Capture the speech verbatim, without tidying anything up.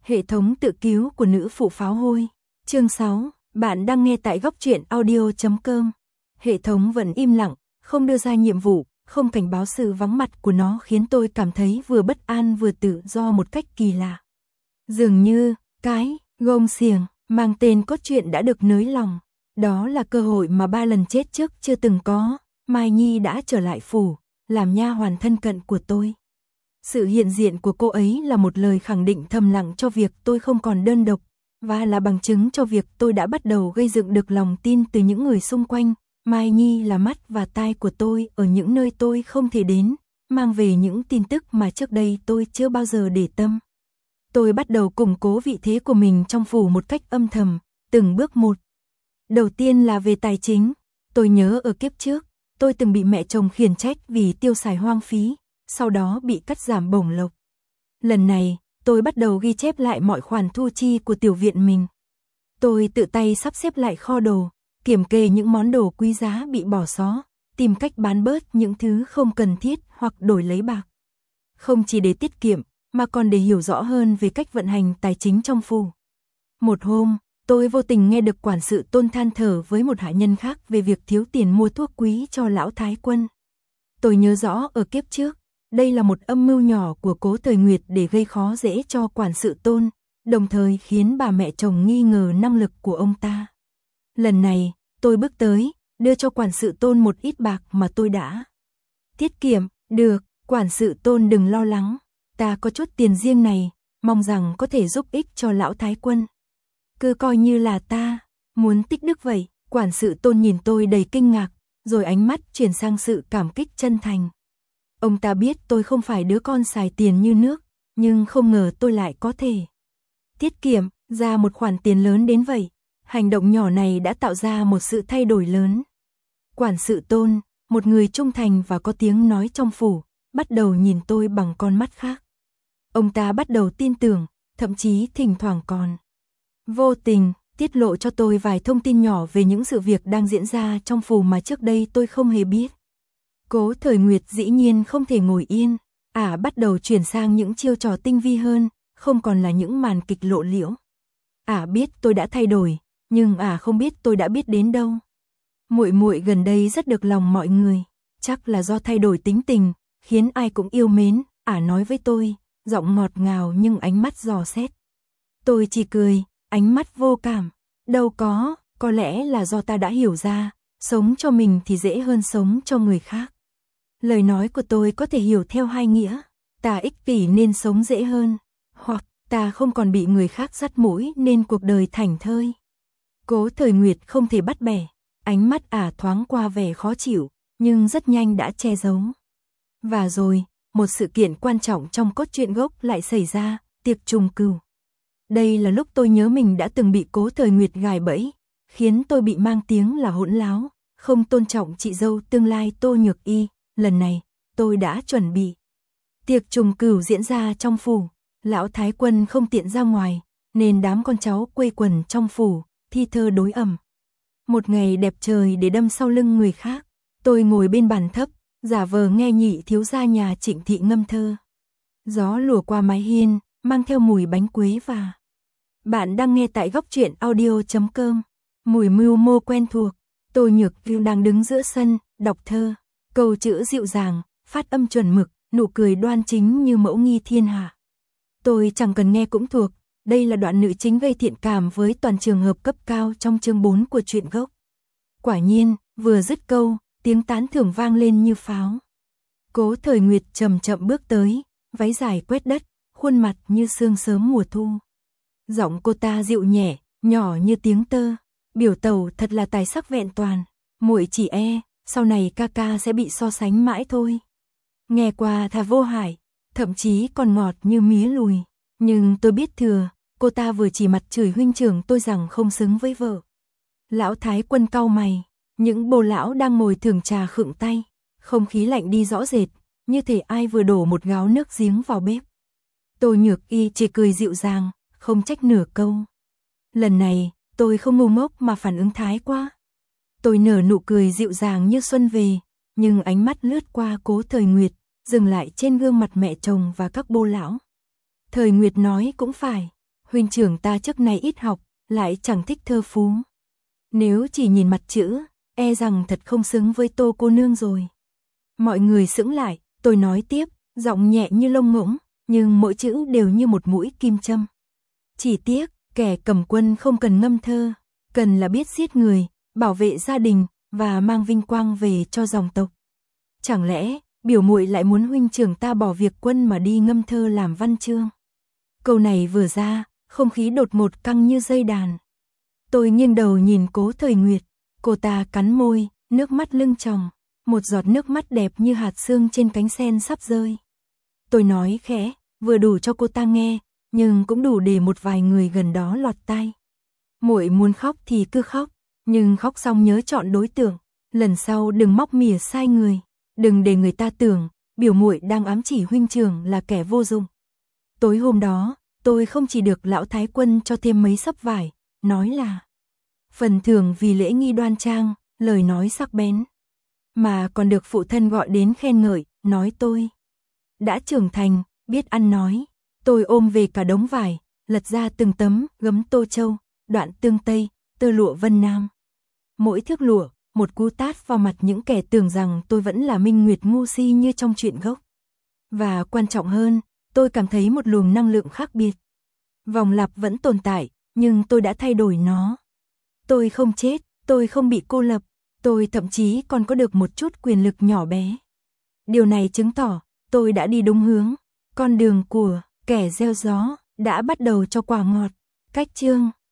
Hệ thống tự cứu của nữ phụ pháo hôi. Chương sáu, bạn đang nghe tại góc truyện audio chấm com. Hệ thống vẫn im lặng, không đưa ra nhiệm vụ, không cảnh báo sự vắng mặt của nó khiến tôi cảm thấy vừa bất an vừa tự do một cách kỳ lạ. Dường như, cái gông xiềng mang tên cốt truyện đã được nới lỏng. Đó là cơ hội mà ba lần chết trước chưa từng có. Mai Nhi đã trở lại phủ, làm nha hoàn thân cận của tôi. Sự hiện diện của cô ấy là một lời khẳng định thầm lặng cho việc tôi không còn đơn độc, và là bằng chứng cho việc tôi đã bắt đầu gây dựng được lòng tin từ những người xung quanh. Mai Nhi là mắt và tai của tôi ở những nơi tôi không thể đến, mang về những tin tức mà trước đây tôi chưa bao giờ để tâm. Tôi bắt đầu củng cố vị thế của mình trong phủ một cách âm thầm, từng bước một. Đầu tiên là về tài chính. Tôi nhớ ở kiếp trước, tôi từng bị mẹ chồng khiển trách vì tiêu xài hoang phí, sau đó bị cắt giảm bổng lộc. Lần này, tôi bắt đầu ghi chép lại mọi khoản thu chi của tiểu viện mình. Tôi tự tay sắp xếp lại kho đồ, kiểm kê những món đồ quý giá bị bỏ xó, tìm cách bán bớt những thứ không cần thiết hoặc đổi lấy bạc. Không chỉ để tiết kiệm, mà còn để hiểu rõ hơn về cách vận hành tài chính trong phủ. Một hôm, tôi vô tình nghe được quản sự Tôn than thở với một hạ nhân khác về việc thiếu tiền mua thuốc quý cho lão thái quân. Tôi nhớ rõ ở kiếp trước, đây là một âm mưu nhỏ của Cố Thời Nguyệt để gây khó dễ cho quản sự Tôn, đồng thời khiến bà mẹ chồng nghi ngờ năng lực của ông ta. Lần này, tôi bước tới, đưa cho quản sự Tôn một ít bạc mà tôi đã tiết kiệm. Được, quản sự Tôn đừng lo lắng, ta có chút tiền riêng này, mong rằng có thể giúp ích cho lão thái quân. Cứ coi như là ta muốn tích đức vậy. Quản sự Tôn nhìn tôi đầy kinh ngạc, rồi ánh mắt chuyển sang sự cảm kích chân thành. Ông ta biết tôi không phải đứa con xài tiền như nước, nhưng không ngờ tôi lại có thể tiết kiệm ra một khoản tiền lớn đến vậy. Hành động nhỏ này đã tạo ra một sự thay đổi lớn. Quản sự Tôn, một người trung thành và có tiếng nói trong phủ, bắt đầu nhìn tôi bằng con mắt khác. Ông ta bắt đầu tin tưởng, thậm chí thỉnh thoảng còn vô tình tiết lộ cho tôi vài thông tin nhỏ về những sự việc đang diễn ra trong phủ mà trước đây tôi không hề biết. Cố Thời Nguyệt dĩ nhiên không thể ngồi yên, ả à, bắt đầu chuyển sang những chiêu trò tinh vi hơn, không còn là những màn kịch lộ liễu. Ả à, biết tôi đã thay đổi, nhưng ả à không biết tôi đã biết đến đâu. Muội muội gần đây rất được lòng mọi người, chắc là do thay đổi tính tình, khiến ai cũng yêu mến, ả à nói với tôi, giọng ngọt ngào nhưng ánh mắt dò xét. Tôi chỉ cười, ánh mắt vô cảm. Đâu có, có lẽ là do ta đã hiểu ra, sống cho mình thì dễ hơn sống cho người khác. Lời nói của tôi có thể hiểu theo hai nghĩa, ta ích kỷ nên sống dễ hơn, hoặc ta không còn bị người khác dắt mũi nên cuộc đời thảnh thơi. Cố Thời Nguyệt không thể bắt bẻ, ánh mắt ả thoáng qua vẻ khó chịu, nhưng rất nhanh đã che giấu. Và rồi, một sự kiện quan trọng trong cốt truyện gốc lại xảy ra, tiệc trùng cửu. Đây là lúc tôi nhớ mình đã từng bị Cố Thời Nguyệt gài bẫy, khiến tôi bị mang tiếng là hỗn láo, không tôn trọng chị dâu tương lai Tô Nhược Y. Lần này, tôi đã chuẩn bị. Tiệc trùng cửu diễn ra trong phủ, lão thái quân không tiện ra ngoài, nên đám con cháu quây quần trong phủ, thi thơ đối ẩm. Một ngày đẹp trời để đâm sau lưng người khác, tôi ngồi bên bàn thấp, giả vờ nghe nhị thiếu gia nhà Trịnh thị ngâm thơ. Gió lùa qua mái hiên, mang theo mùi bánh quế và... Bạn đang nghe tại góc truyện audio chấm com. Mùi mưu mô quen thuộc, Tô Nhược Y đang đứng giữa sân, đọc thơ. Câu chữ dịu dàng, phát âm chuẩn mực, nụ cười đoan chính như mẫu nghi thiên hạ. Tôi chẳng cần nghe cũng thuộc, đây là đoạn nữ chính gây thiện cảm với toàn trường hợp cấp cao trong chương bốn của truyện gốc. Quả nhiên, vừa dứt câu, tiếng tán thưởng vang lên như pháo. Cố Thời Nguyệt chậm chậm bước tới, váy dài quét đất, khuôn mặt như sương sớm mùa thu. Giọng cô ta dịu nhẹ, nhỏ như tiếng tơ, biểu tẩu thật là tài sắc vẹn toàn, muội chỉ e, sau này ca ca sẽ bị so sánh mãi thôi. Nghe qua thà vô hại, thậm chí còn ngọt như mía lùi, nhưng tôi biết thừa, cô ta vừa chỉ mặt chửi huynh trưởng tôi rằng không xứng với vợ. Lão thái quân cau mày, những bồ lão đang ngồi thưởng trà khựng tay, không khí lạnh đi rõ rệt, như thể ai vừa đổ một gáo nước giếng vào bếp. Tô Nhược Y chỉ cười dịu dàng, không trách nửa câu. Lần này, tôi không ngu ngốc mà phản ứng thái quá. Tôi nở nụ cười dịu dàng như xuân về, nhưng ánh mắt lướt qua Cố Thời Nguyệt, dừng lại trên gương mặt mẹ chồng và các bô lão. Thời Nguyệt nói cũng phải, huynh trưởng ta trước nay ít học, lại chẳng thích thơ phú. Nếu chỉ nhìn mặt chữ, e rằng thật không xứng với Tô cô nương rồi. Mọi người sững lại, tôi nói tiếp, giọng nhẹ như lông ngỗng, nhưng mỗi chữ đều như một mũi kim châm. Chỉ tiếc, kẻ cầm quân không cần ngâm thơ, cần là biết giết người, bảo vệ gia đình và mang vinh quang về cho dòng tộc. Chẳng lẽ, biểu muội lại muốn huynh trưởng ta bỏ việc quân mà đi ngâm thơ làm văn chương? Câu này vừa ra, không khí đột ngột căng như dây đàn. Tôi nghiêng đầu nhìn Cố Thời Nguyệt, cô ta cắn môi, nước mắt lưng tròng, một giọt nước mắt đẹp như hạt sương trên cánh sen sắp rơi. Tôi nói khẽ, vừa đủ cho cô ta nghe, nhưng cũng đủ để một vài người gần đó lọt tai. Muội muốn khóc thì cứ khóc, nhưng khóc xong nhớ chọn đối tượng, lần sau đừng móc mỉa sai người, đừng để người ta tưởng biểu muội đang ám chỉ huynh trưởng là kẻ vô dụng. Tối hôm đó, tôi không chỉ được lão thái quân cho thêm mấy xấp vải, nói là phần thưởng vì lễ nghi đoan trang, lời nói sắc bén, mà còn được phụ thân gọi đến khen ngợi, nói tôi đã trưởng thành, biết ăn nói. Tôi ôm về cả đống vải, lật ra từng tấm gấm Tô Châu, đoạn tương Tây, tơ lụa Vân Nam. Mỗi thước lụa, một cú tát vào mặt những kẻ tưởng rằng tôi vẫn là Minh Nguyệt ngu si như trong truyện gốc. Và quan trọng hơn, tôi cảm thấy một luồng năng lượng khác biệt. Vòng lặp vẫn tồn tại, nhưng tôi đã thay đổi nó. Tôi không chết, tôi không bị cô lập, tôi thậm chí còn có được một chút quyền lực nhỏ bé. Điều này chứng tỏ, tôi đã đi đúng hướng. Con đường của kẻ gieo gió đã bắt đầu cho quả ngọt. Cách chương